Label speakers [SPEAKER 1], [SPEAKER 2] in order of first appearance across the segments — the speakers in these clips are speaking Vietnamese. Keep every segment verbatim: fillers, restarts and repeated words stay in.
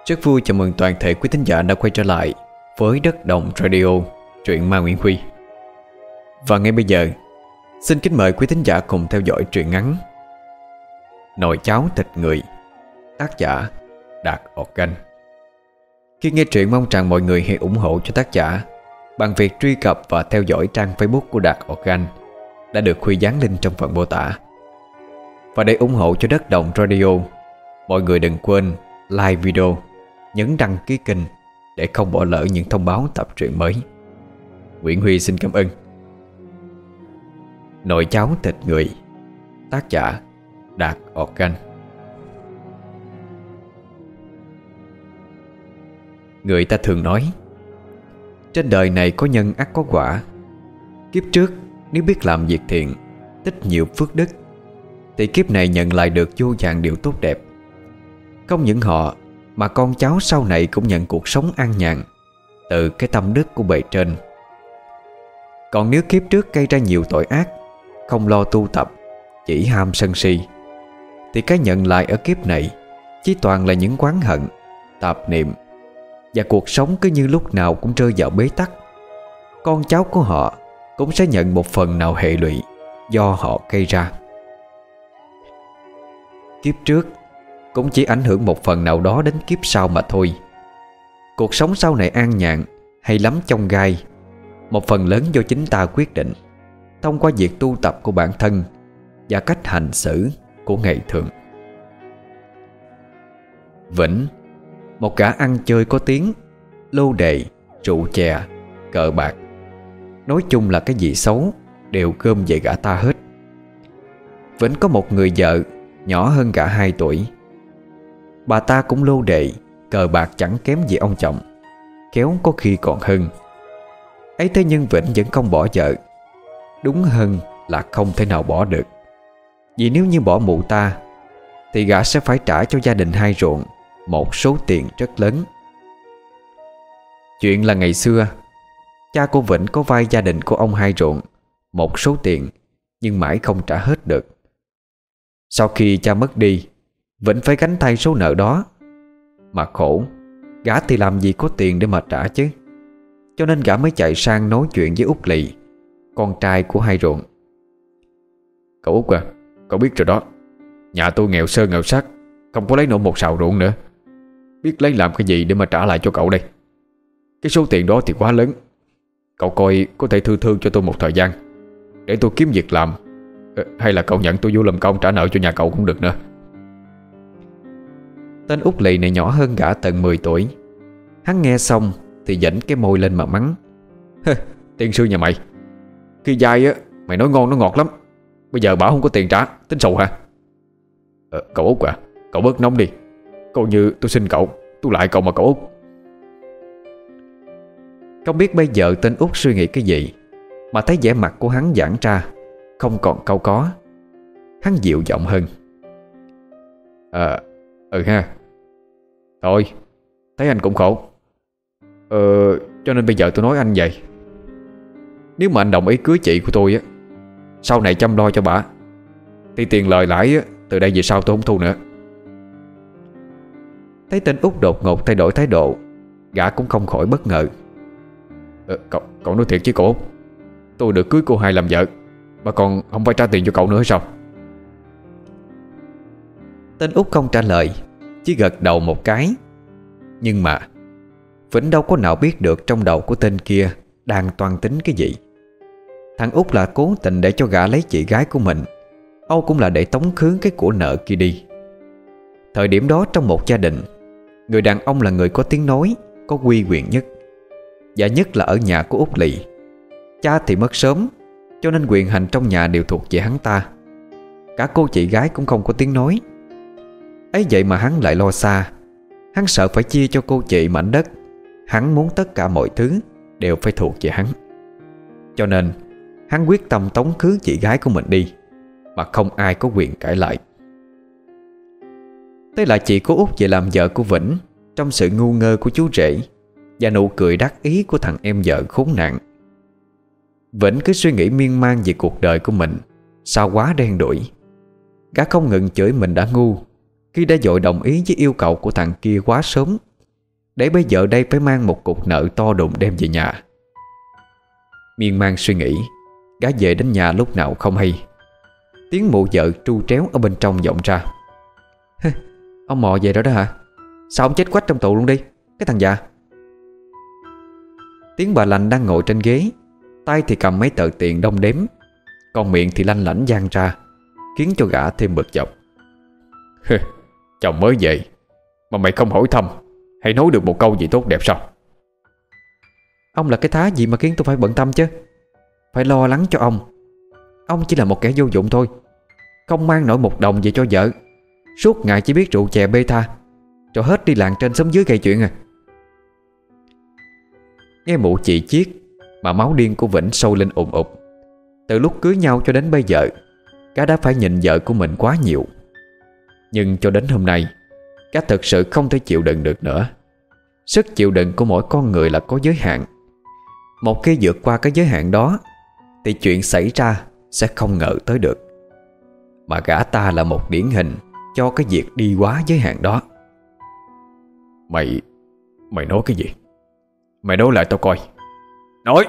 [SPEAKER 1] Rất vui chào mừng toàn thể quý thính giả đã quay trở lại với Đất Đồng Radio, truyện Ma Nguyễn Huy. Và ngay bây giờ, xin kính mời quý thính giả cùng theo dõi truyện ngắn Nồi cháo thịt người, tác giả Đạt Organ. Khi nghe truyện mong rằng mọi người hãy ủng hộ cho tác giả bằng việc truy cập và theo dõi trang Facebook của Đạt Organ đã được Huy dán link trong phần mô tả. Và để ủng hộ cho Đất Đồng Radio, mọi người đừng quên like video, nhấn đăng ký kênh để không bỏ lỡ những thông báo tập truyện mới. Nguyễn Huy xin cảm ơn. Nồi cháo thịt người, tác giả Đạt Organ. Người ta thường nói trên đời này có nhân ắt có quả. Kiếp trước nếu biết làm việc thiện, tích nhiều phước đức, thì kiếp này nhận lại được vô vàn điều tốt đẹp. Không những họ mà con cháu sau này cũng nhận cuộc sống an nhàn từ cái tâm đức của bề trên. Còn nếu kiếp trước gây ra nhiều tội ác, không lo tu tập, chỉ ham sân si, thì cái nhận lại ở kiếp này chỉ toàn là những oán hận, tạp niệm, và cuộc sống cứ như lúc nào cũng rơi vào bế tắc. Con cháu của họ cũng sẽ nhận một phần nào hệ lụy do họ gây ra. Kiếp trước cũng chỉ ảnh hưởng một phần nào đó đến kiếp sau mà thôi. Cuộc sống sau này an nhàn hay lắm chông gai, một phần lớn do chính ta quyết định thông qua việc tu tập của bản thân và cách hành xử của ngày thường. Vĩnh, một gã ăn chơi có tiếng, lô đề, rượu chè, cờ bạc, nói chung là cái gì xấu đều gom về gã ta hết. Vĩnh có một người vợ nhỏ hơn gã hai tuổi. Bà ta cũng lô đề, cờ bạc chẳng kém gì ông chồng, kéo có khi còn hơn. Ấy thế nhưng Vĩnh vẫn không bỏ vợ. Đúng hơn là không thể nào bỏ được. Vì nếu như bỏ mụ ta thì gã sẽ phải trả cho gia đình hai ruộng một số tiền rất lớn. Chuyện là ngày xưa, cha của Vĩnh có vay gia đình của ông hai ruộng một số tiền, nhưng mãi không trả hết được. Sau khi cha mất đi, Vĩnh phải gánh thay số nợ đó. Mà khổ, gã thì làm gì có tiền để mà trả chứ. Cho nên gã mới chạy sang nói chuyện với Út Lì, con trai của hai ruộng. Cậu Út à, cậu biết rồi đó, nhà tôi nghèo sơ nghèo xác, không có lấy nổi một sào ruộng nữa. Biết lấy làm cái gì để mà trả lại cho cậu đây. Cái số tiền đó thì quá lớn. Cậu coi có thể thư thương cho tôi một thời gian để tôi kiếm việc làm, hay là cậu nhận tôi vô làm công trả nợ cho nhà cậu cũng được nữa. Tên Út Lì này nhỏ hơn gã tận mười tuổi. Hắn nghe xong thì dãnh cái môi lên mà mắng. Tiên sư nhà mày, khi dai á mày nói ngon nó ngọt lắm, bây giờ bảo không có tiền trả, tính sầu hả? ờ, Cậu Út à, cậu bớt nóng đi. Coi như tôi xin cậu, tôi lại cậu mà cậu Út. Không biết bây giờ tên Út suy nghĩ cái gì mà thấy vẻ mặt của hắn giãn ra, không còn cau có. Hắn dịu giọng hơn. À, ừ ha. Thôi, thấy anh cũng khổ, Ờ, cho nên bây giờ tôi nói anh vậy. Nếu mà anh đồng ý cưới chị của tôi á, sau này chăm lo cho bà, thì tiền lời lãi á, từ đây về sau tôi không thu nữa. Thấy tên Út đột ngột thay đổi thái độ, gã cũng không khỏi bất ngờ. ờ, cậu, cậu nói thiệt chứ cậu Út, tôi được cưới cô hai làm vợ mà còn không phải trả tiền cho cậu nữa hay sao? Tên Út không trả lời, chỉ gật đầu một cái. Nhưng mà Vĩnh đâu có nào biết được trong đầu của tên kia đang toan tính cái gì. Thằng Út là cố tình để cho gã lấy chị gái của mình, Âu cũng là để tống khứ cái của nợ kia đi. Thời điểm đó trong một gia đình, người đàn ông là người có tiếng nói, có uy quyền nhất. Và nhất là ở nhà của Út Lì. Cha thì mất sớm, cho nên quyền hành trong nhà đều thuộc về hắn ta. Cả cô chị gái cũng không có tiếng nói. Ấy vậy mà hắn lại lo xa. Hắn sợ phải chia cho cô chị mảnh đất. Hắn muốn tất cả mọi thứ đều phải thuộc về hắn. Cho nên hắn quyết tâm tống khứ chị gái của mình đi, mà không ai có quyền cãi lại. Thế là chị của Út về làm vợ của Vĩnh, trong sự ngu ngơ của chú rể và nụ cười đắc ý của thằng em vợ khốn nạn. Vĩnh cứ suy nghĩ miên man về cuộc đời của mình sao quá đen đủi. Gã không ngừng chửi mình đã ngu khi đã vội đồng ý với yêu cầu của thằng kia quá sớm để bây giờ đây phải mang một cục nợ to đùng đem về nhà. Miên man suy nghĩ, gã về đến nhà lúc nào không hay. Tiếng mụ vợ tru tréo ở bên trong vọng ra: "Ông mò về rồi đó hả? Sao ông chết quách trong tù luôn đi, cái thằng già?" Tiếng bà lành đang ngồi trên ghế, tay thì cầm mấy tờ tiền đong đếm, còn miệng thì lanh lảnh giang ra, khiến cho gã thêm bực dọc. "Chồng mới về mà mày không hỏi thăm hay nói được một câu gì tốt đẹp sao?"
[SPEAKER 2] "Ông là cái thá gì mà khiến tôi phải bận tâm chứ? Phải lo lắng cho ông. Ông chỉ là một kẻ vô dụng thôi, không mang nổi một đồng về cho vợ, suốt ngày chỉ biết rượu chè bê tha, rồi hết đi làng trên xóm dưới gây chuyện à."
[SPEAKER 1] Nghe mụ chị chiết mà máu điên của Vĩnh sôi lên ùn ụt. Từ lúc cưới nhau cho đến bây giờ, gã đã phải nhịn vợ của mình quá nhiều. Nhưng cho đến hôm nay, gã thật sự không thể chịu đựng được nữa. Sức chịu đựng của mỗi con người là có giới hạn. Một khi vượt qua cái giới hạn đó thì chuyện xảy ra sẽ không ngờ tới được. Mà gã ta là một điển hình cho cái việc đi quá giới hạn đó. Mày Mày nói cái gì? Mày nói lại tao coi. Nói!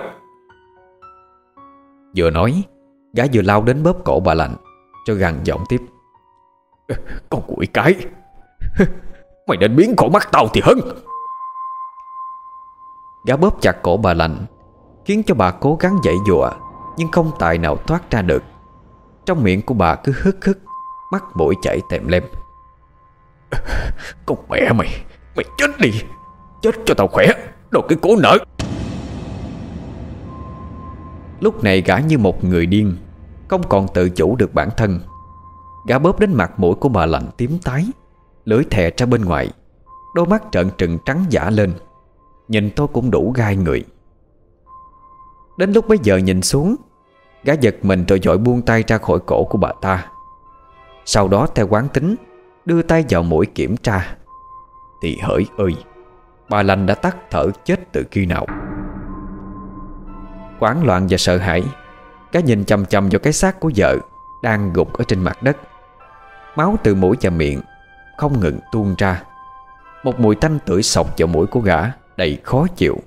[SPEAKER 1] Vừa nói, gã vừa lao đến bóp cổ bà lạnh, cho gằn giọng tiếp: "Con quỷ cái, mày nên biến khỏi mắt tao thì hơn." Gã bóp chặt cổ bà lạnh, khiến cho bà cố gắng giãy giụa, nhưng không tài nào thoát ra được. Trong miệng của bà cứ hức hức, mắt mũi chảy tèm lem. "Con mẹ mày, mày chết đi, chết cho tao khỏe, đồ cái cố nợ." Lúc này gã như một người điên, không còn tự chủ được bản thân. Gã bóp đến mặt mũi của bà lạnh tím tái, lưỡi thè ra bên ngoài, đôi mắt trợn trừng trắng dã lên, nhìn tôi cũng đủ gai người. Đến lúc bấy giờ nhìn xuống, gã giật mình rồi vội buông tay ra khỏi cổ của bà ta. Sau đó theo quán tính, đưa tay vào mũi kiểm tra. Thì hỡi ơi, bà lành đã tắt thở chết từ khi nào. Hoảng loạn và sợ hãi, gã nhìn chằm chằm vào cái xác của vợ đang gục ở trên mặt đất. Máu từ mũi và miệng không ngừng tuôn ra. Một mùi tanh tưởi xộc vào mũi của gã đầy khó chịu.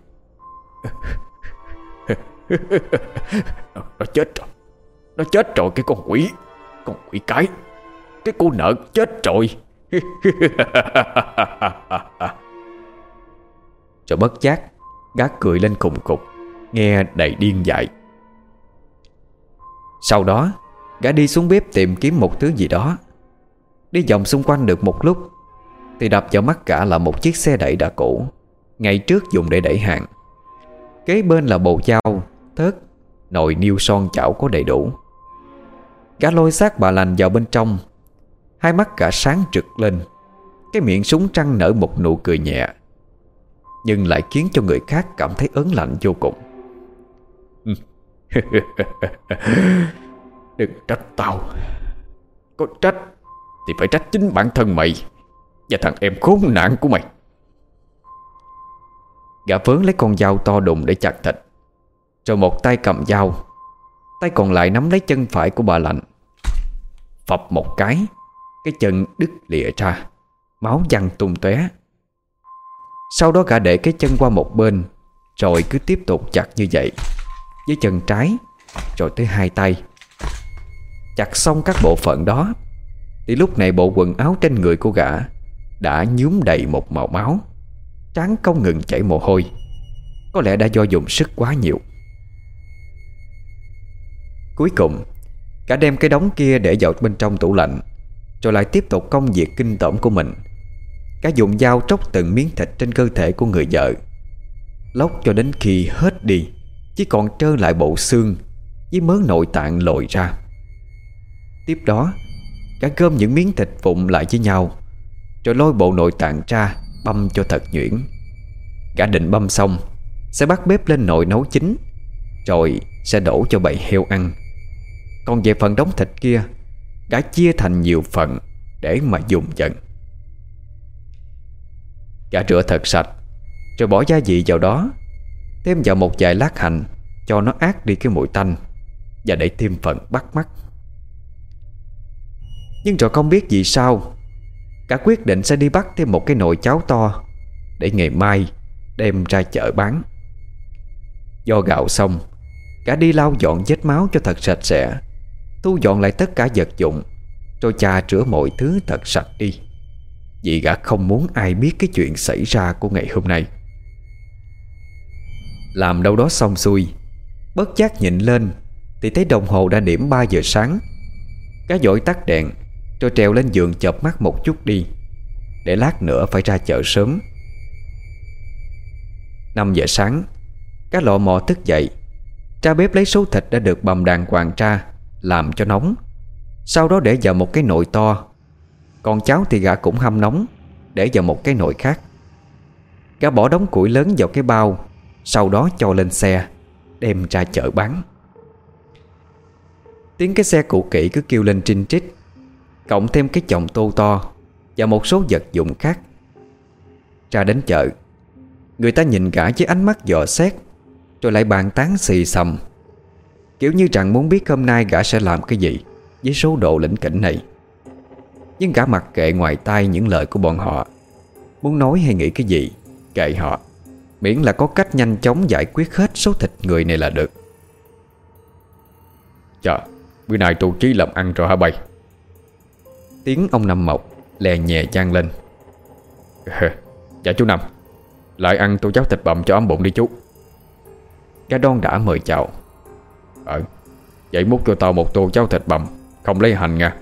[SPEAKER 1] nó, nó chết rồi. Nó chết rồi cái con quỷ. Con quỷ cái. Cái cô nợ chết rồi. Rồi bất giác gã cười lên khùng khục, nghe đầy điên dại. Sau đó gã đi xuống bếp tìm kiếm một thứ gì đó. Đi vòng xung quanh được một lúc thì đập vào mắt gã là một chiếc xe đẩy đã cũ, ngày trước dùng để đẩy hàng. Kế bên là bồ dao, thớt, nồi niêu son chảo có đầy đủ. Gã lôi xác bà lành vào bên trong. Hai mắt gã sáng rực lên, cái miệng súng trăng nở một nụ cười nhẹ, nhưng lại khiến cho người khác cảm thấy ớn lạnh vô cùng. Đừng trách tao. Có trách thì phải trách chính bản thân mày và thằng em khốn nạn của mày. Gã vớn lấy con dao to đùng để chặt thịt, rồi một tay cầm dao, tay còn lại nắm lấy chân phải của bà lạnh. Phập một cái, cái chân đứt lìa ra, máu văng tung tóe. Sau đó gã để cái chân qua một bên, rồi cứ tiếp tục chặt như vậy, với chân trái, rồi tới hai tay. Chặt xong các bộ phận đó thì lúc này bộ quần áo trên người của gã đã nhuốm đầy một màu máu, trán không ngừng chảy mồ hôi. Có lẽ đã do dùng sức quá nhiều. Cuối cùng gã đem cái đống kia để vào bên trong tủ lạnh, rồi lại tiếp tục công việc kinh tởm của mình. Gã dùng dao tróc từng miếng thịt trên cơ thể của người vợ, lóc cho đến khi hết đi, chỉ còn trơ lại bộ xương với mớ nội tạng lồi ra. Tiếp đó gã gom những miếng thịt vụn lại với nhau, rồi lôi bộ nội tạng ra băm cho thật nhuyễn. Gã định băm xong sẽ bắt bếp lên nồi nấu chín, rồi sẽ đổ cho bầy heo ăn. Còn về phần đống thịt kia, gã chia thành nhiều phần để mà dùng dần. Gã rửa thật sạch, rồi bỏ gia vị vào đó, thêm vào một vài lát hành cho nó át đi cái mùi tanh, và để thêm phần bắt mắt. Nhưng rồi không biết vì sao, gã quyết định sẽ đi bắt thêm một cái nồi cháo to, để ngày mai đem ra chợ bán. Do gạo xong, gã đi lau dọn vết máu cho thật sạch sẽ, thu dọn lại tất cả vật dụng, rồi chà rửa mọi thứ thật sạch đi, vì gã không muốn ai biết cái chuyện xảy ra của ngày hôm nay. Làm đâu đó xong xuôi, bất giác nhìn lên thì thấy đồng hồ đã điểm ba giờ sáng. Gã vội tắt đèn rồi trèo lên giường chợp mắt một chút đi, để lát nữa phải ra chợ sớm. Năm giờ sáng, cá lọ mò thức dậy, ra bếp lấy số thịt đã được bằm đàng hoàng ra, làm cho nóng, sau đó để vào một cái nồi to. Còn cháo thì gã cũng hâm nóng, để vào một cái nồi khác. Gã bỏ đống củi lớn vào cái bao, sau đó cho lên xe, đem ra chợ bán. Tiếng cái xe cũ kỹ cứ kêu lên trinh trích, cộng thêm cái chồng tô to và một số vật dụng khác. Ra đến chợ, người ta nhìn gã với ánh mắt dò xét, rồi lại bàn tán xì xầm, kiểu như rằng muốn biết hôm nay gã sẽ làm cái gì với số độ lỉnh kỉnh này. Nhưng gã mặc kệ ngoài tai những lời của bọn họ, muốn nói hay nghĩ cái gì kệ họ, miễn là có cách nhanh chóng giải quyết hết số thịt người này là được.
[SPEAKER 2] Chà, bữa nay tu chí làm ăn rồi hả bay?
[SPEAKER 1] Tiếng ông Năm Mộc lè nhẹ vang lên.
[SPEAKER 2] Dạ chú Năm, lại ăn tô cháo thịt bằm cho ấm bụng đi chú.
[SPEAKER 1] Gã đon đã mời chào.
[SPEAKER 2] Ờ, vậy múc cho tao một tô cháo thịt bằm, không lấy hành nha.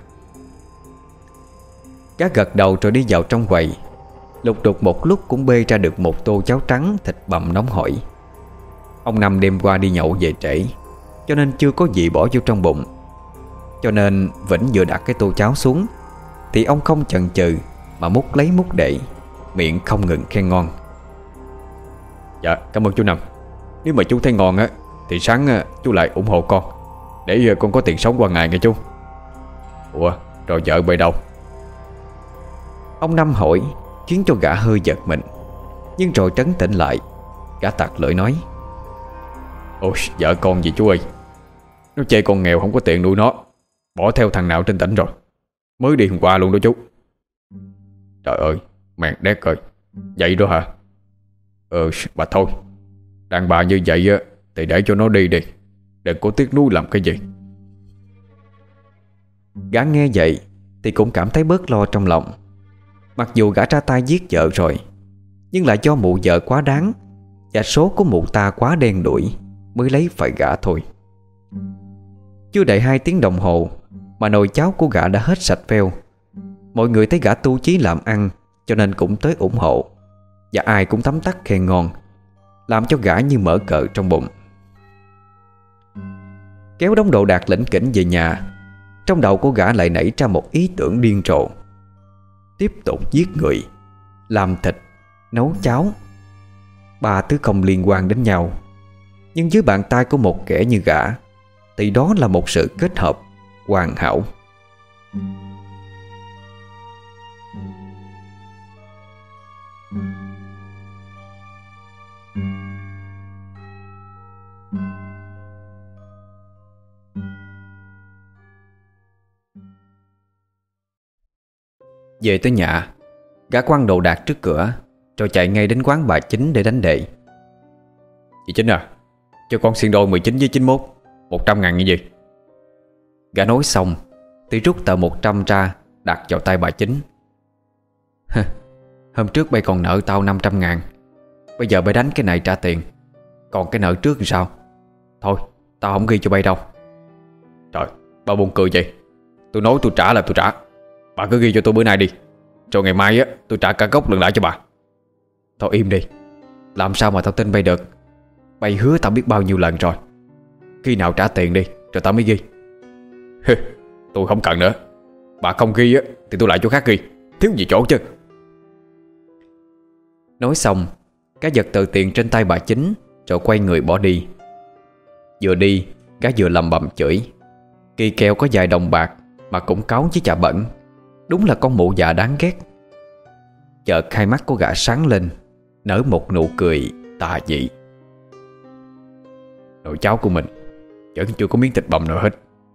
[SPEAKER 1] Gã gật đầu rồi đi vào trong quầy, lục đục một lúc cũng bê ra được một tô cháo trắng thịt bằm nóng hổi. Ông Năm đêm qua đi nhậu về trễ, cho nên chưa có gì bỏ vô trong bụng. Cho nên Vĩnh vừa đặt cái tô cháo xuống thì ông không chần chừ mà múc lấy múc để, miệng không ngừng khen ngon.
[SPEAKER 2] Dạ cảm ơn chú Năm. Nếu mà chú thấy ngon á thì sáng chú lại ủng hộ con, để con có tiền sống qua ngày nghe chú. Ủa rồi vợ bay đâu?
[SPEAKER 1] Ông Năm hỏi khiến cho gã hơi giật mình, nhưng rồi trấn tĩnh lại. Gã tặc lưỡi nói:
[SPEAKER 2] Ôi vợ con gì chú ơi, nó chê con nghèo không có tiền nuôi nó, bỏ theo thằng nào trên tỉnh rồi, mới đi hôm qua luôn đó chú. Trời ơi mẹ đét ơi, vậy đó hả? Ờ bà thôi, đàn bà như vậy á thì để cho nó đi đi, đừng có tiếc nuối làm cái gì.
[SPEAKER 1] Gã nghe vậy thì cũng cảm thấy bớt lo trong lòng. Mặc dù gã ra tay giết vợ rồi, nhưng lại do mụ vợ quá đáng và số của mụ ta quá đen đủi mới lấy phải gã thôi. Chưa đầy hai tiếng đồng hồ mà nồi cháo của gã đã hết sạch phèo. Mọi người thấy gã tu chí làm ăn, cho nên cũng tới ủng hộ, và ai cũng tấm tắc khen ngon, làm cho gã như mở cờ trong bụng. Kéo đống đồ đạc lỉnh kỉnh về nhà, trong đầu của gã lại nảy ra một ý tưởng điên rồ: tiếp tục giết người, làm thịt, nấu cháo. Ba thứ không liên quan đến nhau, nhưng dưới bàn tay của một kẻ như gã thì đó là một sự kết hợp hoàn hảo. Về tới nhà, gã quăng đồ đạc trước cửa, rồi chạy ngay đến quán bà Chính để đánh đệ.
[SPEAKER 2] Chị Chính à, cho con xiên đôi mười chín với chín mốt, một trăm ngàn như gì?
[SPEAKER 1] Gã nói xong thì rút tờ một trăm ra, đặt vào tay bà Chính. Hôm trước bay còn nợ tao năm trăm ngàn, bây giờ bay đánh cái này trả tiền, còn cái nợ trước thì sao? Thôi tao không ghi cho bay đâu.
[SPEAKER 2] Trời, bà buồn cười vậy. Tôi nói tôi trả là tôi trả, bà cứ ghi cho tôi bữa nay đi, rồi ngày mai á tôi trả cả gốc lần lại cho bà.
[SPEAKER 1] Thôi im đi, làm sao mà tao tin bay được? Bay hứa tao biết bao nhiêu lần rồi. Khi nào trả tiền đi rồi tao mới ghi.
[SPEAKER 2] Tôi không cần nữa, bà không ghi á thì tôi lại chỗ khác ghi, thiếu gì chỗ chứ.
[SPEAKER 1] Nói xong, gã giật tờ tiền trên tay bà Chính, rồi quay người bỏ đi. Vừa đi, gã vừa lầm bầm chửi: kỳ kèo có vài đồng bạc mà cũng cáu với chà bẩn, đúng là con mụ già đáng ghét. Chợt hai mắt của gã sáng lên, nở một nụ cười tà dị.
[SPEAKER 2] Nồi cháo của mình vẫn chưa có miếng thịt bằm nào hết.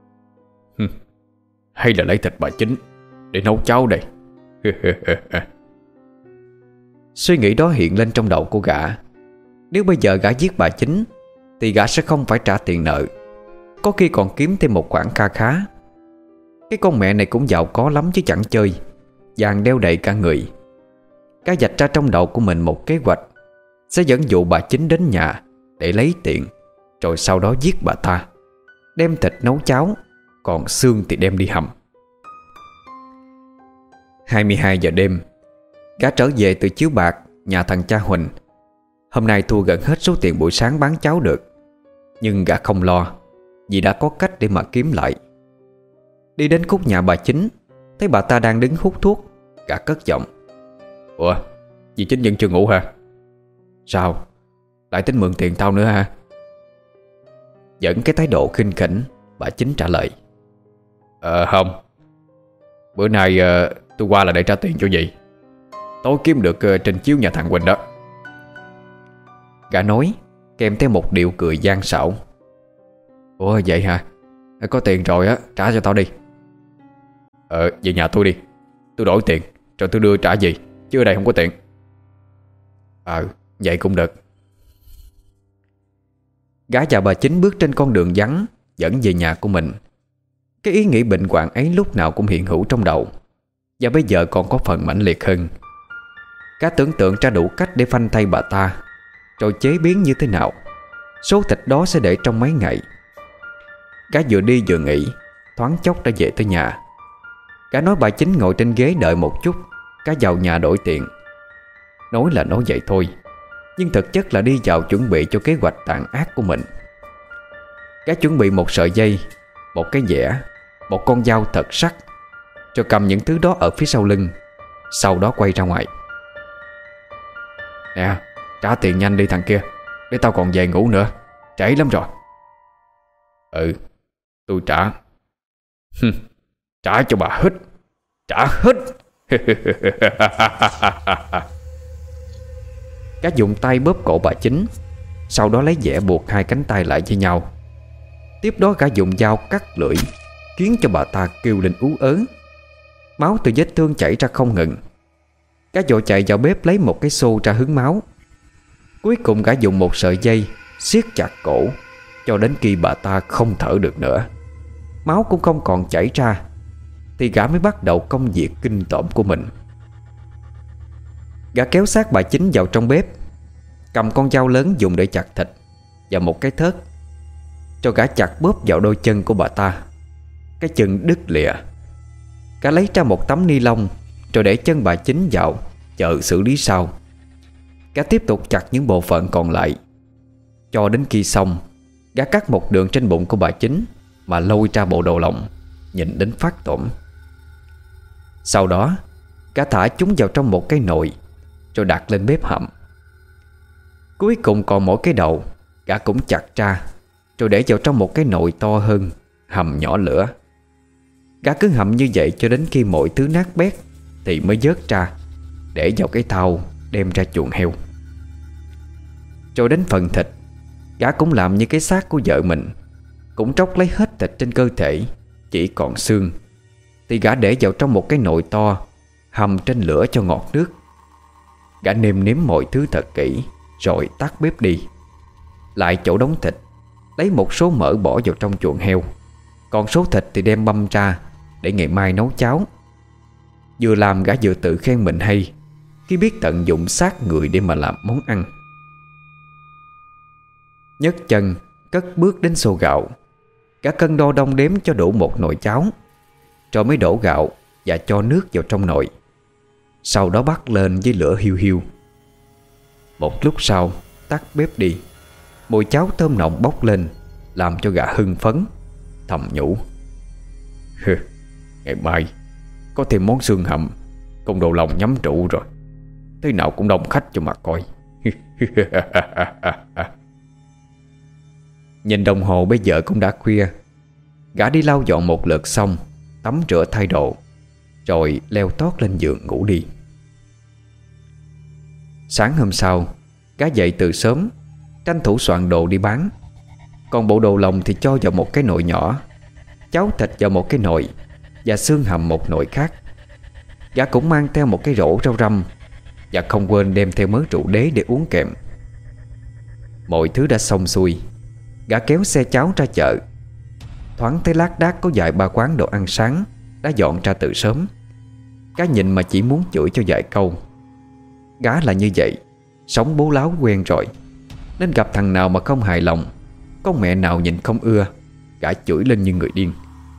[SPEAKER 2] Hay là lấy thịt bà Chính để nấu cháo đây.
[SPEAKER 1] Suy nghĩ đó hiện lên trong đầu của gã. Nếu bây giờ gã giết bà Chính thì gã sẽ không phải trả tiền nợ, có khi còn kiếm thêm một khoản kha khá. Cái con mẹ này cũng giàu có lắm chứ chẳng chơi, vàng đeo đầy cả người. Gã vạch ra trong đầu của mình một kế hoạch sẽ dẫn dụ bà Chính đến nhà để lấy tiền, rồi sau đó giết bà ta, đem thịt nấu cháo, còn xương thì đem đi hầm. hai mươi hai giờ đêm, gã trở về từ chiếu bạc nhà thằng cha Huỳnh. Hôm nay thua gần hết số tiền buổi sáng bán cháo được, nhưng gã không lo, vì đã có cách để mà kiếm lại. Đi đến khúc nhà bà Chính, thấy bà ta đang đứng hút thuốc, gã cất giọng: "Ủa, dì Chính vẫn chưa ngủ hả? Sao, lại tính mượn tiền tao nữa hả?" Dẫn cái thái độ khinh khỉnh, bà Chính trả lời: Ờ không, bữa nay uh, tôi qua là để trả tiền cho dì. Tối kiếm được uh, trình chiếu nhà thằng Quỳnh đó. Gã nói kèm theo một điệu cười gian xảo: "Ủa vậy hả? Có tiền rồi á, trả cho tao đi." "Ờ, về nhà tôi đi, tôi đổi tiền rồi tôi đưa trả gì, chứ ở đây không có tiền." "Ờ, vậy cũng được." Gã và bà Chính bước trên con đường vắng dẫn về nhà của mình. Cái ý nghĩ bệnh hoạn ấy lúc nào cũng hiện hữu trong đầu, và bây giờ còn có phần mãnh liệt hơn. Gã tưởng tượng ra đủ cách để phanh thay bà ta, rồi chế biến như thế nào, số thịt đó sẽ để trong mấy ngày. Gã vừa đi vừa nghĩ, thoáng chốc đã về tới nhà. Gã nói bà Chính ngồi trên ghế đợi một chút, gã vào nhà đổi tiền. Nói là nói vậy thôi, nhưng thực chất là đi vào chuẩn bị cho kế hoạch tàn ác của mình. Gã chuẩn bị một sợi dây, một cái dẻ, một con dao thật sắc, rồi cầm những thứ đó ở phía sau lưng. Sau đó quay ra ngoài: "Nè, trả tiền nhanh đi thằng kia, để tao còn về ngủ nữa, trễ lắm rồi." "Ừ, tôi trả." "Trả cho bà hết, trả hết." Gã dùng tay bóp cổ bà Chính, sau đó lấy dẻ buộc hai cánh tay lại với nhau. Tiếp đó gã dùng dao cắt lưỡi, khiến cho bà ta kêu lên ú ớ. Máu từ vết thương chảy ra không ngừng. Gã vội chạy vào bếp lấy một cái xô ra hứng máu. Cuối cùng gã dùng một sợi dây siết chặt cổ, cho đến khi bà ta không thở được nữa, máu cũng không còn chảy ra, thì gã mới bắt đầu công việc kinh tởm của mình. Gã kéo xác bà Chính vào trong bếp, cầm con dao lớn dùng để chặt thịt và một cái thớt, cho gã chặt bóp vào đôi chân của bà ta. Cái chân đứt lìa. Gã lấy ra một tấm ni lông, rồi để chân bà Chính vào, chờ xử lý sau. Gã tiếp tục chặt những bộ phận còn lại, cho đến khi xong, gã cắt một đường trên bụng của bà Chính mà lôi ra bộ đồ lòng, nhìn đến phát tổm. Sau đó gã thả chúng vào trong một cái nồi, rồi đặt lên bếp hầm. Cuối cùng còn mỗi cái đầu, gã cũng chặt ra, rồi để vào trong một cái nồi to hơn, hầm nhỏ lửa. Gã cứ hầm như vậy cho đến khi mọi thứ nát bét thì mới vớt ra, để vào cái thau đem ra chuồng heo. Rồi đến phần thịt, gã cũng làm như cái xác của vợ mình, cũng tróc lấy hết thịt trên cơ thể, chỉ còn xương, thì gã để vào trong một cái nồi to, hầm trên lửa cho ngọt nước. Gã nêm nếm mọi thứ thật kỹ, rồi tắt bếp đi. Lại chỗ đóng thịt, lấy một số mỡ bỏ vào trong chuồng heo, còn số thịt thì đem băm ra để ngày mai nấu cháo. Vừa làm gã vừa tự khen mình hay khi biết tận dụng xác người để mà làm món ăn. Nhấc chân cất bước đến xô gạo. Gã cân đo đong đếm cho đủ một nồi cháo, rồi mới đổ gạo và cho nước vào trong nồi. Sau đó bắt lên với lửa hiu hiu. Một lúc sau tắt bếp đi, mùi cháo thơm nồng bốc lên, làm cho gã hưng phấn, thầm nhủ: "Hừ, ngày mai có thêm món xương hầm cùng đồ lòng nhắm trụ rồi, thế nào cũng đông khách cho mà coi." Nhìn đồng hồ bây giờ cũng đã khuya. Gã đi lau dọn một lượt xong, tắm rửa thay đồ, rồi leo tót lên giường ngủ đi. Sáng hôm sau, gã dậy từ sớm, tranh thủ soạn đồ đi bán. Còn bộ đồ lòng thì cho vào một cái nồi nhỏ, cháo thịt vào một cái nồi, và xương hầm một nồi khác. Gã cũng mang theo một cái rổ rau răm, và không quên đem theo mớ rượu đế để uống kèm. Mọi thứ đã xong xuôi, gã kéo xe cháo ra chợ. Thoáng thấy lác đác có vài ba quán đồ ăn sáng đã dọn ra từ sớm. Gã nhìn mà chỉ muốn chửi cho vài câu. Gã là như vậy, sống bố láo quen rồi, nên gặp thằng nào mà không hài lòng, có mẹ nào nhìn không ưa, gã chửi lên như người điên.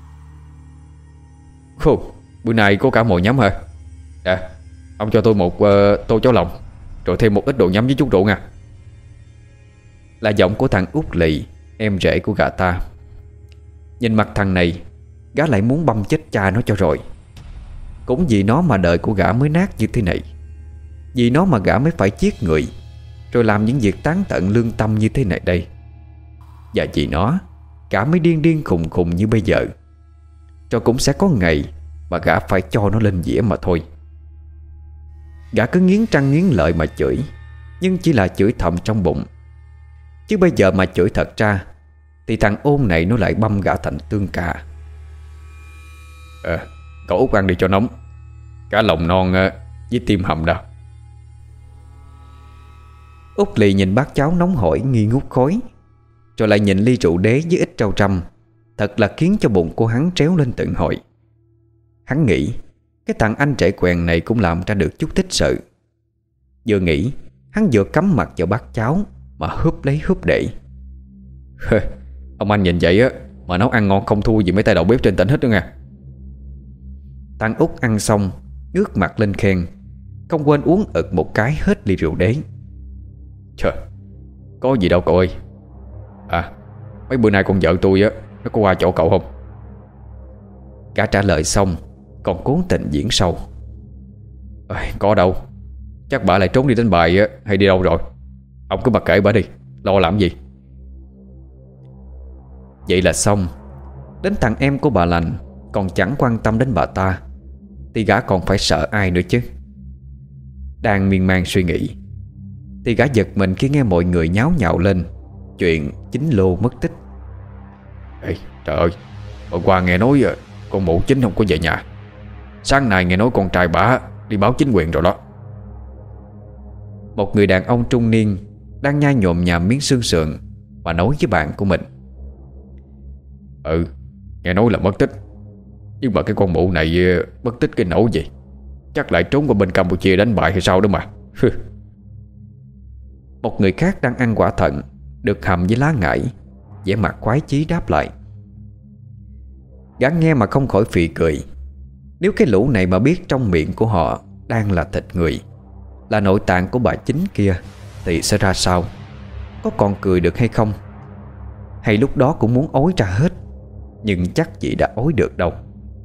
[SPEAKER 1] Khô, bữa nay có cả mồi nhắm hả? À, ông cho tôi một uh, tô cháo lòng, rồi thêm một ít đồ nhắm với chút rượu nha. Là giọng của thằng Út Lì, em rể của gã ta. Nhìn mặt thằng này, gã lại muốn băm chết cha nó cho rồi. Cũng vì nó mà đời của gã mới nát như thế này. Vì nó mà gã mới phải giết người, rồi làm những việc tán tận lương tâm như thế này đây. Và vì nó, gã mới điên điên khùng khùng như bây giờ. Rồi cũng sẽ có ngày mà gã phải cho nó lên dĩa mà thôi. Gã cứ nghiến răng nghiến lợi mà chửi, nhưng chỉ là chửi thầm trong bụng. Chứ bây giờ mà chửi thật ra thì thằng ôn này nó lại băm gã thành tương cà. Ờ, cậu Út ăn đi cho nóng. Cả lòng non với tim hầm đâu. Út Lì nhìn bát cháo nóng hổi nghi ngút khói, rồi lại nhìn ly rượu đế với ít rau răm. Thật là khiến cho bụng của hắn tréo lên từng hồi. Hắn nghĩ cái thằng anh trẻ quèn này cũng làm ra được chút tích sự. Vừa nghĩ, hắn vừa cắm mặt vào bát cháo mà húp lấy húp để. Ông anh nhìn vậy á mà nấu ăn ngon không thua gì mấy tay đầu bếp trên tỉnh hết nữa nha. Thằng Út ăn xong, ngước mặt lên khen, không quên uống ực một cái hết ly rượu đế. Trời, có gì đâu cậu ơi. À, mấy bữa nay con vợ tôi á, nó có qua chỗ cậu không? Cả trả lời xong còn cố tình diễn sâu. À, có đâu. Chắc bà lại trốn đi đánh bài á, hay đi đâu rồi. Ông cứ mặc kệ bà đi, lo làm gì. Vậy là xong. Đến thằng em của bà lành còn chẳng quan tâm đến bà ta, thì gã còn phải sợ ai nữa chứ. Đang miên man suy nghĩ thì gã giật mình khi nghe mọi người nháo nhào lên chuyện Chính Lô mất tích. Ê, trời ơi, hôm qua nghe nói con mụ Chính không có về nhà. Sáng nay nghe nói con trai bà đi báo chính quyền rồi đó. Một người đàn ông trung niên đang nhai nhồm nhàm miếng xương sườn mà nói với bạn của mình. Ừ, nghe nói là mất tích. Nhưng mà cái con mụ này mất tích cái nỗi gì? Chắc lại trốn qua bên Campuchia đánh bại hay sao đó mà. Một người khác đang ăn quả thận được hầm với lá ngải, vẻ mặt khoái chí đáp lại. Gã nghe mà không khỏi phì cười. Nếu cái lũ này mà biết trong miệng của họ đang là thịt người, là nội tạng của bà Chính kia, thì sẽ ra sao? Có còn cười được hay không? Hay lúc đó cũng muốn ối ra hết, nhưng chắc chị đã ối được đâu.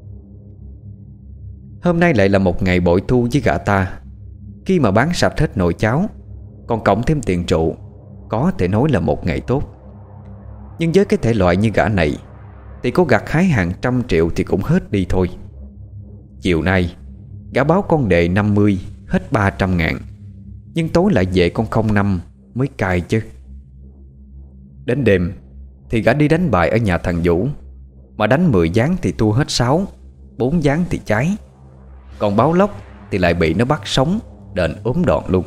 [SPEAKER 1] Hôm nay lại là một ngày bội thu với gã ta. Khi mà bán sạch hết nồi cháo, còn cộng thêm tiền trụ, có thể nói là một ngày tốt. Nhưng với cái thể loại như gã này thì có gặt hái hàng trăm triệu thì cũng hết đi thôi. Chiều nay gã báo con đề năm mươi hết ba trăm ngàn, nhưng tối lại về con không năm mới cài chứ. Đến đêm thì gã đi đánh bài ở nhà thằng Vũ, mà đánh mười ván thì thua hết sáu, bốn ván thì cháy. Còn báo lốc thì lại bị nó bắt sống, đền ốm đòn luôn.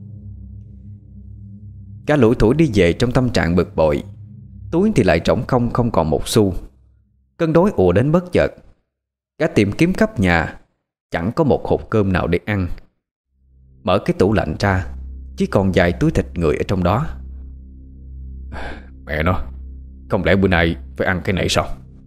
[SPEAKER 1] Gã lủi thủi đi về trong tâm trạng bực bội. Túi thì lại trống không, không còn một xu. Cơn đói ùa đến bất chợt. Gã tìm kiếm khắp nhà, chẳng có một hộp cơm nào để ăn. Mở cái tủ lạnh ra, chỉ còn vài túi thịt người ở trong đó. Mẹ nó, không lẽ bữa nay phải ăn cái này sao?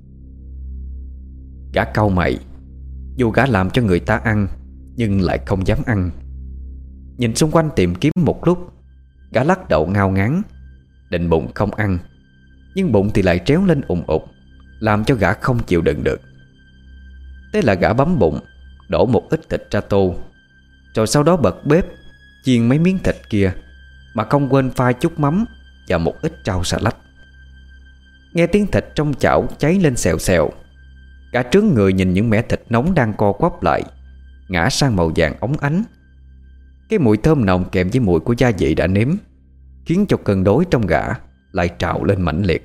[SPEAKER 1] Gã cau mày. Dù gã làm cho người ta ăn, nhưng lại không dám ăn. Nhìn xung quanh tìm kiếm một lúc, gã lắc đầu ngao ngán, định bụng không ăn. Nhưng bụng thì lại tréo lên ùng ục, làm cho gã không chịu đựng được. Thế là gã bấm bụng, đổ một ít thịt ra tô, rồi sau đó bật bếp chiên mấy miếng thịt kia, mà không quên pha chút mắm và một ít rau xà lách. Nghe tiếng thịt trong chảo cháy lên xèo xèo, cả trướng người nhìn những mẻ thịt nóng đang co quắp lại, ngã sang màu vàng óng ánh. Cái mùi thơm nồng kèm với mùi của gia vị đã nếm khiến cho cơn đói trong gã lại trào lên mãnh liệt.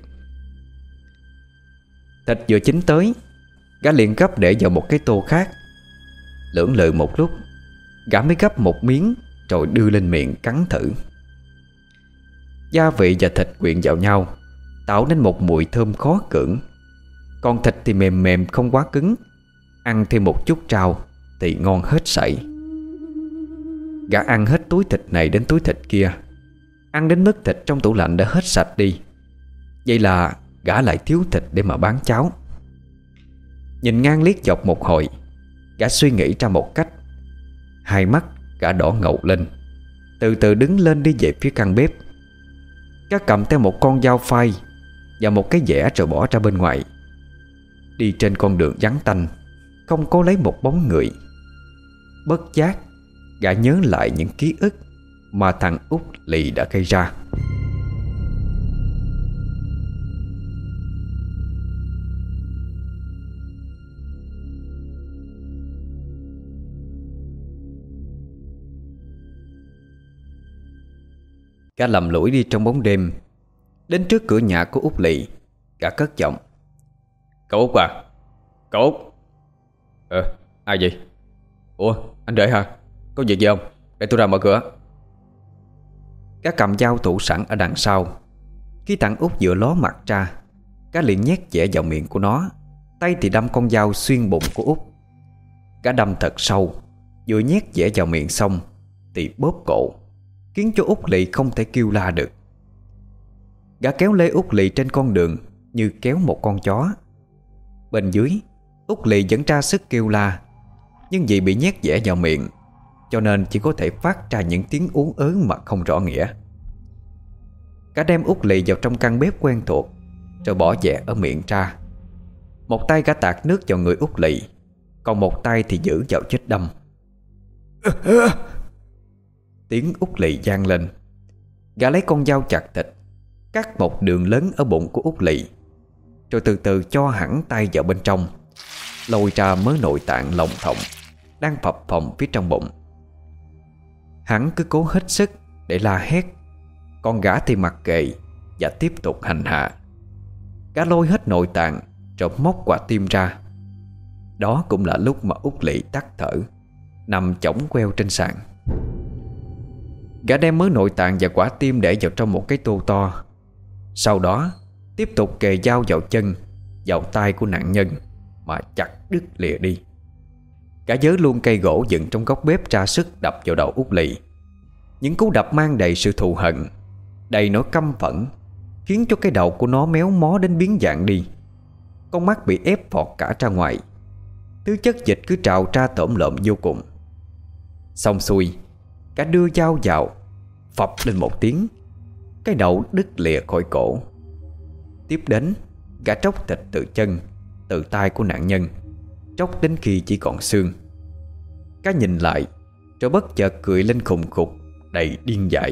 [SPEAKER 1] Thịt vừa chín tới, gã liền gấp để vào một cái tô khác. Lưỡng lự một lúc, gã mới gấp một miếng rồi đưa lên miệng cắn thử. Gia vị và thịt quyện vào nhau tạo nên một mùi thơm khó cưỡng. Còn thịt thì mềm mềm không quá cứng, ăn thêm một chút rau thì ngon hết sảy. Gã ăn hết túi thịt này đến túi thịt kia, ăn đến mức thịt trong tủ lạnh đã hết sạch đi. Vậy là gã lại thiếu thịt để mà bán cháo. Nhìn ngang liếc dọc một hồi, gã suy nghĩ ra một cách. Hai mắt gã đỏ ngầu lên, từ từ đứng lên đi về phía căn bếp. Gã cầm theo một con dao phai và một cái dẻ rồi bỏ ra bên ngoài. Đi trên con đường vắng tanh, không có lấy một bóng người. Bất giác gã nhớ lại những ký ức mà thằng Út Lì đã gây ra. Gã lầm lũi đi trong bóng đêm, đến trước cửa nhà của Út Lì. Gã cất giọng: "Cậu Út à? Cậu Út?" "Ờ, ai vậy?" "Ủa, anh Rể hả? Có việc gì không? Để tôi ra mở cửa." Gã cầm dao thủ sẵn ở đằng sau. Khi thằng Út vừa ló mặt ra, gã liền nhét dẻ vào miệng của nó, tay thì đâm con dao xuyên bụng của Út. Gã đâm thật sâu, vừa nhét dẻ vào miệng xong thì bóp cổ, khiến cho Út Lì không thể kêu la được. Gã kéo lê Út Lì trên con đường như kéo một con chó. Bên dưới, Út Lì vẫn ra sức kêu la, nhưng vì bị nhét dẻ vào miệng cho nên chỉ có thể phát ra những tiếng ú ớ mà không rõ nghĩa. Gã đem Út Lì vào trong căn bếp quen thuộc, rồi bỏ dẻ ở miệng ra. Một tay gã tạt nước vào người Út Lì, còn một tay thì giữ vào vết đâm. Tiếng Út Lì vang lên. Gã lấy con dao chặt thịt, cắt một đường lớn ở bụng của Út Lì, rồi từ từ cho hẳn tay vào bên trong, lôi ra mớ nội tạng lồng thòng đang phập phồng phía trong bụng. Hắn cứ cố hết sức để la hét, còn gã thì mặc kệ và tiếp tục hành hạ. Gã lôi hết nội tạng rồi móc quả tim ra. Đó cũng là lúc mà Út Lì tắt thở, nằm chõng queo trên sàn. Gã đem mớ nội tạng và quả tim để vào trong một cái tô to. Sau đó tiếp tục kề dao vào chân, vào tay của nạn nhân mà chặt đứt lìa đi. Gã giơ luôn cây gỗ dựng trong góc bếp ra sức đập vào đầu Út Lì. Những cú đập mang đầy sự thù hận, đầy nỗi căm phẫn, khiến cho cái đầu của nó méo mó đến biến dạng đi. Con mắt bị ép phọt cả ra ngoài, thứ chất dịch cứ trào ra tởm lợm vô cùng. Xong xuôi, gã đưa dao vào, phập lên một tiếng, cái đầu đứt lìa khỏi cổ. Tiếp đến, gã tróc thịt từ chân, từ tay của nạn nhân, tróc đến khi chỉ còn xương. Gã nhìn lại, rồi bất chợt cười lên khùng khục, đầy điên dại.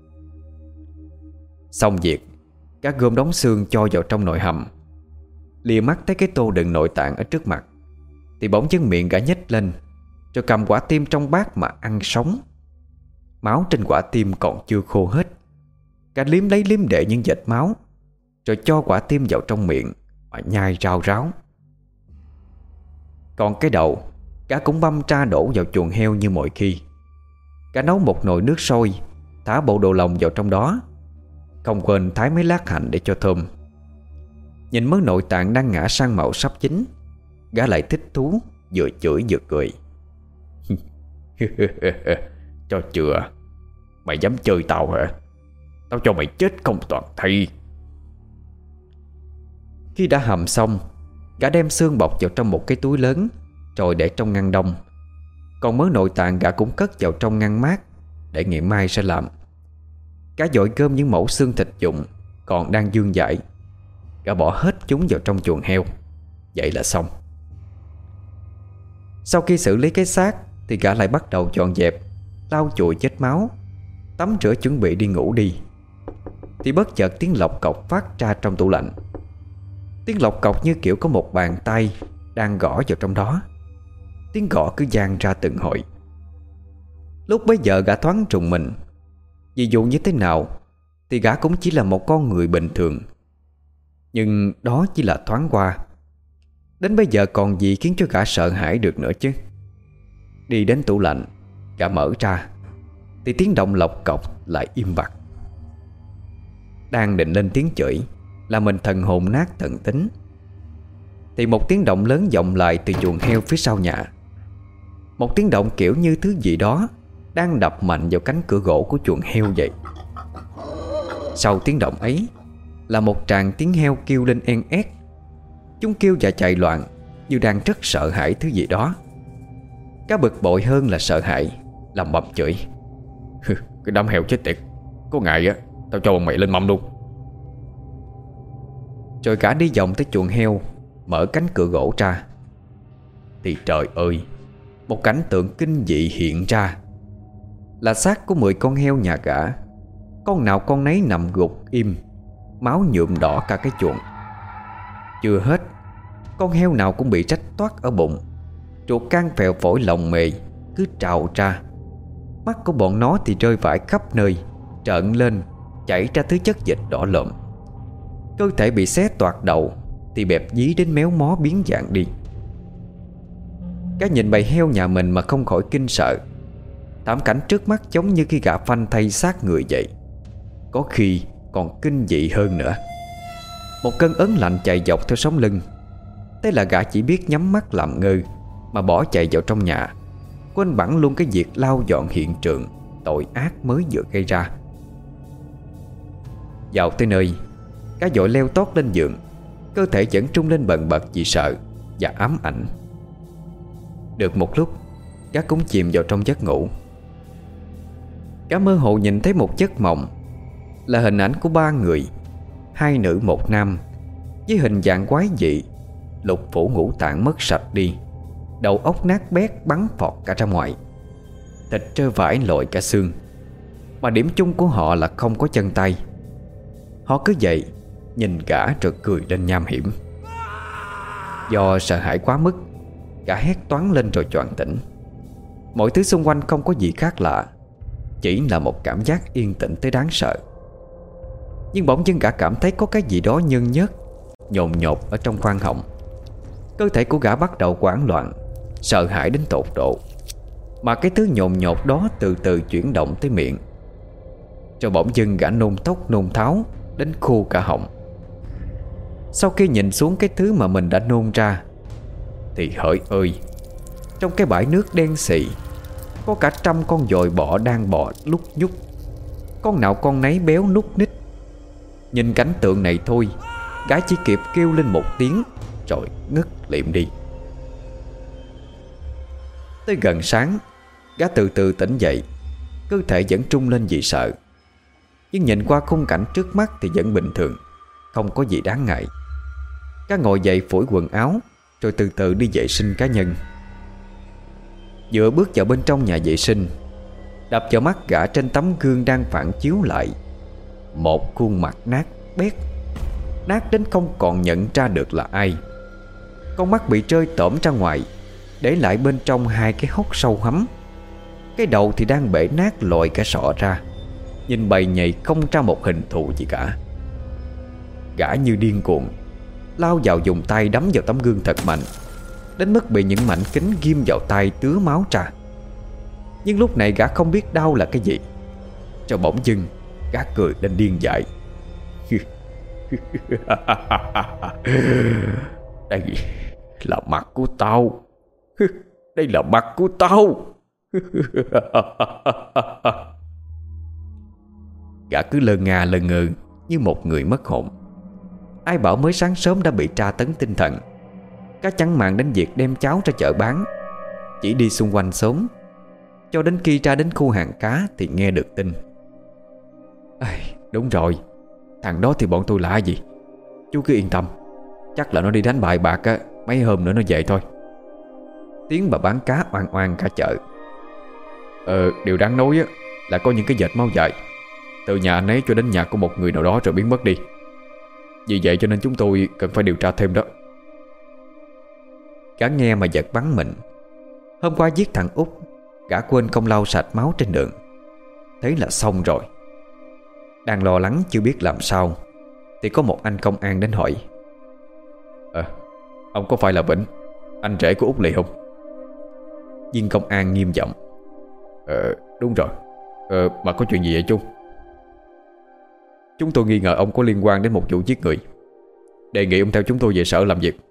[SPEAKER 1] Xong việc, gã gom đống xương cho vào trong nồi hầm. Lìa mắt thấy cái tô đựng nội tạng ở trước mặt, thì bỗng dưng miệng gã nhếch lên, rồi cầm quả tim trong bát mà ăn sống. Máu trên quả tim còn chưa khô hết. Gã liếm lấy liếm để những vệt máu, rồi cho quả tim vào trong miệng mà nhai rau ráo. Còn cái đầu, gã cũng băm tra đổ vào chuồng heo như mọi khi. Gã nấu một nồi nước sôi, thả bộ đồ lòng vào trong đó, không quên thái mấy lát hành để cho thơm. Nhìn mớ nội tạng đang ngã sang màu sắp chín, gã lại thích thú, vừa chửi vừa cười. Cho chừa, mày dám chơi tao hả? Tao cho mày chết không toàn thây. Khi đã hầm xong, gã đem xương bọc vào trong một cái túi lớn, rồi để trong ngăn đông. Còn mớ nội tạng gã cũng cất vào trong ngăn mát, để ngày mai sẽ làm. Gã dội cơm những mẩu xương thịt dụng còn đang vương vãi, gã bỏ hết chúng vào trong chuồng heo. Vậy là xong. Sau khi xử lý cái xác thì gã lại bắt đầu dọn dẹp, lau chùi vết máu, tắm rửa chuẩn bị đi ngủ đi. Thì bất chợt tiếng lộc cọc phát ra trong tủ lạnh. Tiếng lộc cọc như kiểu có một bàn tay đang gõ vào trong đó. Tiếng gõ cứ vang ra từng hồi. Lúc bấy giờ gã thoáng trùng mình, vì dù như thế nào thì gã cũng chỉ là một con người bình thường. Nhưng đó chỉ là thoáng qua. Đến bây giờ còn gì khiến cho gã sợ hãi được nữa chứ. Đi đến tủ lạnh, gã mở ra. thì tiếng động lộc cọc lại im bặt. Đang định lên tiếng chửi là mình thần hồn nát thần tính, thì một tiếng động lớn vọng lại từ chuồng heo phía sau nhà. Một tiếng động kiểu như thứ gì đó đang đập mạnh vào cánh cửa gỗ của chuồng heo vậy. Sau tiếng động ấy là một tràng tiếng heo kêu lên en ét. Chúng kêu và chạy loạn như đang rất sợ hãi thứ gì đó. Cá bực bội hơn là sợ hãi, lầm bầm chửi: cái đám heo chết tiệt, có ngày á tao cho bọn mày lên mâm luôn. Rồi cả đi vòng tới chuồng heo, mở cánh cửa gỗ ra, thì trời ơi, một cảnh tượng kinh dị hiện ra. Là xác của mười con heo nhà gã, con nào con nấy nằm gục im, máu nhuộm đỏ cả cái chuồng. Chưa hết, con heo nào cũng bị rách toát ở bụng, ruột can phèo phổi lồng mề cứ trào ra. Mắt của bọn nó thì rơi vãi khắp nơi, trợn lên, chảy ra thứ chất dịch đỏ lợm. Cơ thể bị xé toạc đầu thì bẹp dí đến méo mó biến dạng đi. Cá nhìn bầy heo nhà mình mà không khỏi kinh sợ. Thảm cảnh trước mắt giống như khi gã phanh thay xác người vậy, có khi còn kinh dị hơn nữa. Một cơn ớn lạnh chạy dọc theo sống lưng. Thế là gã chỉ biết nhắm mắt làm ngơ mà bỏ chạy vào trong nhà, quên bẵng luôn cái việc lau dọn hiện trường tội ác mới vừa gây ra. Vào tới nơi, gã vội leo tót lên giường, cơ thể vẫn trung lên bần bật vì sợ và ám ảnh. Được một lúc, gã cũng chìm vào trong giấc ngủ. Gã mơ hồ nhìn thấy một giấc mộng, là hình ảnh của ba người, hai nữ một nam, với hình dạng quái dị, lục phủ ngũ tạng mất sạch đi, đầu óc nát bét bắn phọt cả ra ngoài, thịt trơ vải lội cả xương. Mà điểm chung của họ là không có chân tay. Họ cứ vậy nhìn gã rồi cười lên nham hiểm. Do sợ hãi quá mức, gã hét toáng lên rồi choàng tỉnh. Mọi thứ xung quanh không có gì khác lạ, chỉ là một cảm giác yên tĩnh tới đáng sợ. Nhưng bỗng dưng gã cảm thấy có cái gì đó nhơn nhớt, nhồn nhột ở trong khoang họng. Cơ thể của gã bắt đầu hoảng loạn, sợ hãi đến tột độ. Mà cái thứ nhồn nhột đó từ từ chuyển động tới miệng. Rồi bỗng dưng gã nôn tóc nôn tháo đến khô cả họng. Sau khi nhìn xuống cái thứ mà mình đã nôn ra, thì hỡi ơi, trong cái bãi nước đen xì có cả trăm con dồi bọ đang bò lúc nhúc, con nào con nấy béo núc ních. Nhìn cảnh tượng này thôi, gã chỉ kịp kêu lên một tiếng rồi ngất liệm đi. Tới gần sáng, gã từ từ tỉnh dậy, cơ thể vẫn trung lên vì sợ. Nhưng nhìn qua khung cảnh trước mắt thì vẫn bình thường, không có gì đáng ngại. Gã ngồi dậy phủi quần áo, rồi từ từ đi vệ sinh cá nhân. Vừa bước vào bên trong nhà vệ sinh, đập vào mắt gã trên tấm gương đang phản chiếu lại một khuôn mặt nát bét, nát đến không còn nhận ra được là ai. Con mắt bị trơi tổm ra ngoài, để lại bên trong hai cái hốc sâu hắm. Cái đầu thì đang bể nát lồi cả sọ ra, nhìn bầy nhầy không ra một hình thù gì cả. Gã như điên cuồng lao vào dùng tay đấm vào tấm gương thật mạnh, đến mức bị những mảnh kính ghim vào tay tứa máu ra. Nhưng lúc này gã không biết đau là cái gì. Rồi bỗng dưng gã cười lên điên dại. Đây là mặt của tao. Đây là mặt của tao. Gã cứ lơ ngà lơ ngơ như một người mất hồn. Ai bảo mới sáng sớm đã bị tra tấn tinh thần. Cá chẳng màng đến việc đem cháo ra chợ bán, chỉ đi xung quanh xóm. Cho đến khi ra đến khu hàng cá thì nghe được tin. À, đúng rồi, thằng đó thì bọn tôi lạ gì. Chú cứ yên tâm, chắc là nó đi đánh bài bạc á, mấy hôm nữa nó về thôi. Tiếng bà bán cá oan oan cả chợ. Ờ, điều đáng nói á là có những cái vệt máu dài từ nhà anh ấy cho đến nhà của một người nào đó rồi biến mất đi. Vì vậy cho nên chúng tôi cần phải điều tra thêm đó. Gã nghe mà giật bắn mình. Hôm qua giết thằng Út, gã quên không lau sạch máu trên đường. Thế là xong rồi. Đang lo lắng chưa biết làm sao, thì có một anh công an đến hỏi. Ờ, ông có phải là Vĩnh, anh rể của Út Lì không? Viên công an nghiêm giọng. Ờ, đúng rồi,
[SPEAKER 2] Ờ mà có chuyện gì vậy chú? Chúng tôi nghi ngờ ông có liên quan đến một vụ giết người. Đề nghị ông theo chúng tôi về sở làm việc.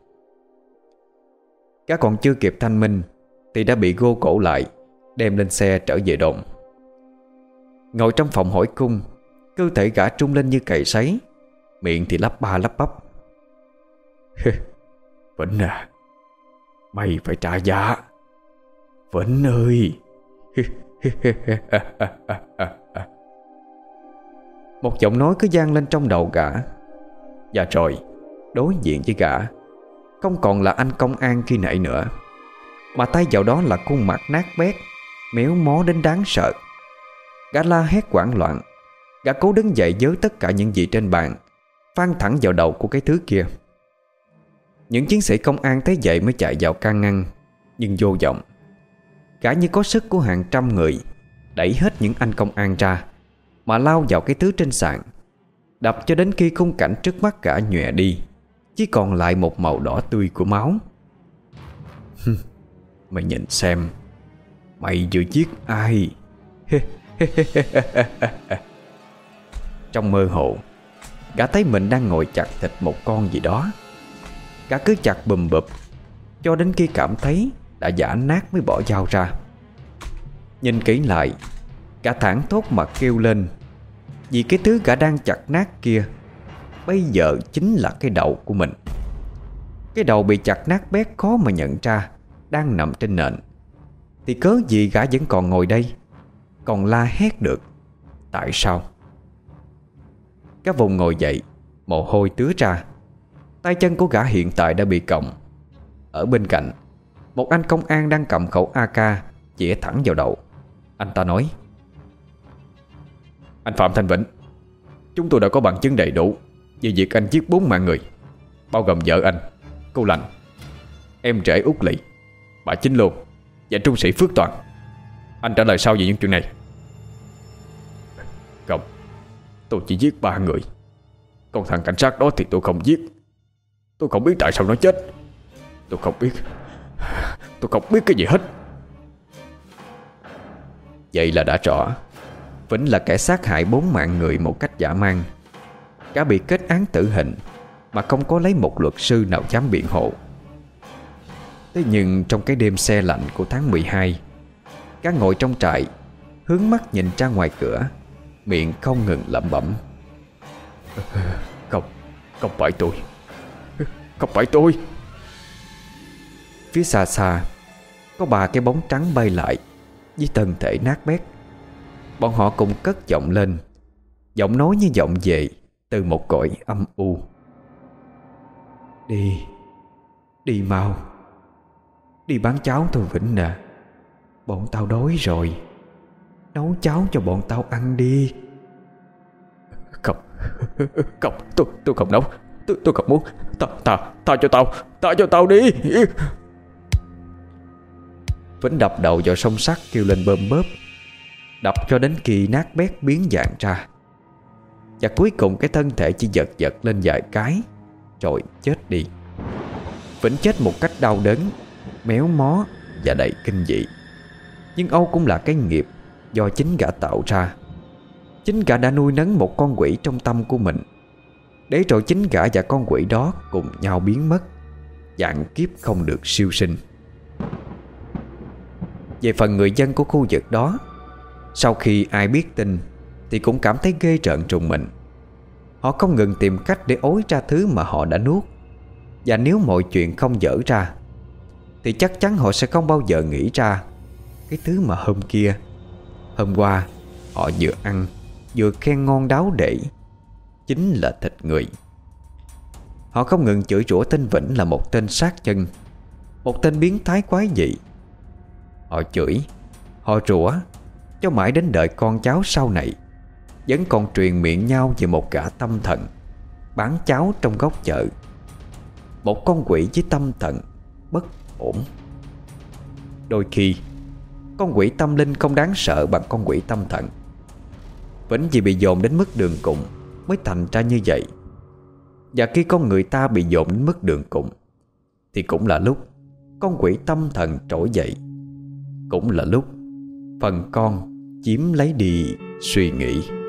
[SPEAKER 1] Gã còn chưa kịp thanh minh thì đã bị gô cổ lại, đem lên xe trở về đồn. Ngồi trong phòng hỏi cung, cơ thể gã trung lên như cày sấy, miệng thì lắp ba lắp bắp.
[SPEAKER 2] Vĩnh à, mày phải trả giá, Vĩnh ơi.
[SPEAKER 1] Một giọng nói cứ vang lên trong đầu gã. Và rồi đối diện với gã không còn là anh công an khi nãy nữa, mà thay vào đó là khuôn mặt nát bét, méo mó đến đáng sợ. Gã la hét hoảng loạn. Gã cố đứng dậy với tất cả những gì trên bàn, phang thẳng vào đầu của cái thứ kia. Những chiến sĩ công an thấy vậy mới chạy vào can ngăn, nhưng vô vọng. Gã như có sức của hàng trăm người đẩy hết những anh công an ra, mà lao vào cái thứ trên sàn, đập cho đến khi khung cảnh trước mắt gã nhòe đi, chỉ còn lại một màu đỏ tươi của máu.
[SPEAKER 2] Mày nhìn xem, mày vừa giết ai?
[SPEAKER 1] Trong mơ hồ, gã thấy mình đang ngồi chặt thịt một con gì đó. Gã cứ chặt bùm bụp cho đến khi cảm thấy đã giã nát mới bỏ dao ra. Nhìn kỹ lại, gã thảng thốt mà kêu lên, vì cái thứ gã đang chặt nát kia bây giờ chính là cái đầu của mình. Cái đầu bị chặt nát bét khó mà nhận ra đang nằm trên nền, thì cớ gì gã vẫn còn ngồi đây, còn la hét được. Tại sao? Cái vùng ngồi dậy, mồ hôi tứa ra. Tay chân của gã hiện tại đã bị còng. Ở bên cạnh, một anh công an đang cầm khẩu a ca chĩa thẳng vào đầu. Anh ta nói:
[SPEAKER 2] Anh Phạm Thanh Vĩnh, chúng tôi đã có bằng chứng đầy đủ về việc anh giết bốn mạng người, bao gồm vợ anh, cô Lành, em rể Út Lỵ, bà Chính Lô và trung sĩ Phước Toàn. Anh trả lời sao về những chuyện này? Không, tôi chỉ giết ba người. Còn thằng cảnh sát đó thì tôi không giết. Tôi không biết tại sao nó chết. Tôi không biết. Tôi không biết cái gì hết.
[SPEAKER 1] Vậy là đã rõ, Vĩnh là kẻ sát hại bốn mạng người một cách dã man. Gã bị kết án tử hình mà không có lấy một luật sư nào dám biện hộ. Thế nhưng trong cái đêm se lạnh của tháng mười hai, gã ngồi trong trại, hướng mắt nhìn ra ngoài cửa, miệng không ngừng lẩm bẩm:
[SPEAKER 2] Không, không phải tôi. Không phải tôi.
[SPEAKER 1] Phía xa xa có ba cái bóng trắng bay lại với thân thể nát bét. Bọn họ cùng cất giọng lên, giọng nói như vọng về từ một cõi âm u: Đi, đi mau, đi bán cháo thôi Vĩnh nè. Bọn tao đói rồi, nấu cháo cho bọn tao ăn đi.
[SPEAKER 2] Không, không, tôi tôi không nấu. Tôi tôi không muốn. Tha tha tha cho tao, tha cho tao đi.
[SPEAKER 1] Vĩnh đập đầu vào song sắt kêu lên bơm bớp, đập cho đến khi nát bét biến dạng ra. Và cuối cùng cái thân thể chỉ giật giật lên vài cái rồi chết đi. Vĩnh chết một cách đau đớn, méo mó và đầy kinh dị. Nhưng Âu cũng là cái nghiệp do chính gã tạo ra. Chính gã đã nuôi nấng một con quỷ trong tâm của mình, để rồi chính gã và con quỷ đó cùng nhau biến mất, vạn kiếp không được siêu sinh. Về phần người dân của khu vực đó, sau khi ai biết tin thì cũng cảm thấy ghê rợn trùng mình. Họ không ngừng tìm cách để ối ra thứ mà họ đã nuốt. Và nếu mọi chuyện không dở ra thì chắc chắn họ sẽ không bao giờ nghĩ ra cái thứ mà hôm kia, hôm qua họ vừa ăn vừa khen ngon đáo để, chính là thịt người. Họ không ngừng chửi rủa tên Vĩnh là một tên sát chân, một tên biến thái quái dị. Họ chửi, họ rủa cho mãi đến đợi con cháu sau này vẫn còn truyền miệng nhau về một gã tâm thần bán cháo trong góc chợ. Một con quỷ với tâm thần bất ổn. Đôi khi con quỷ tâm linh không đáng sợ bằng con quỷ tâm thần. Vĩnh vì bị dồn đến mức đường cùng mới thành ra như vậy. Và khi con người ta bị dồn đến mức đường cùng thì cũng là lúc con quỷ tâm thần trỗi dậy, cũng là lúc phần con chiếm lấy đi suy nghĩ.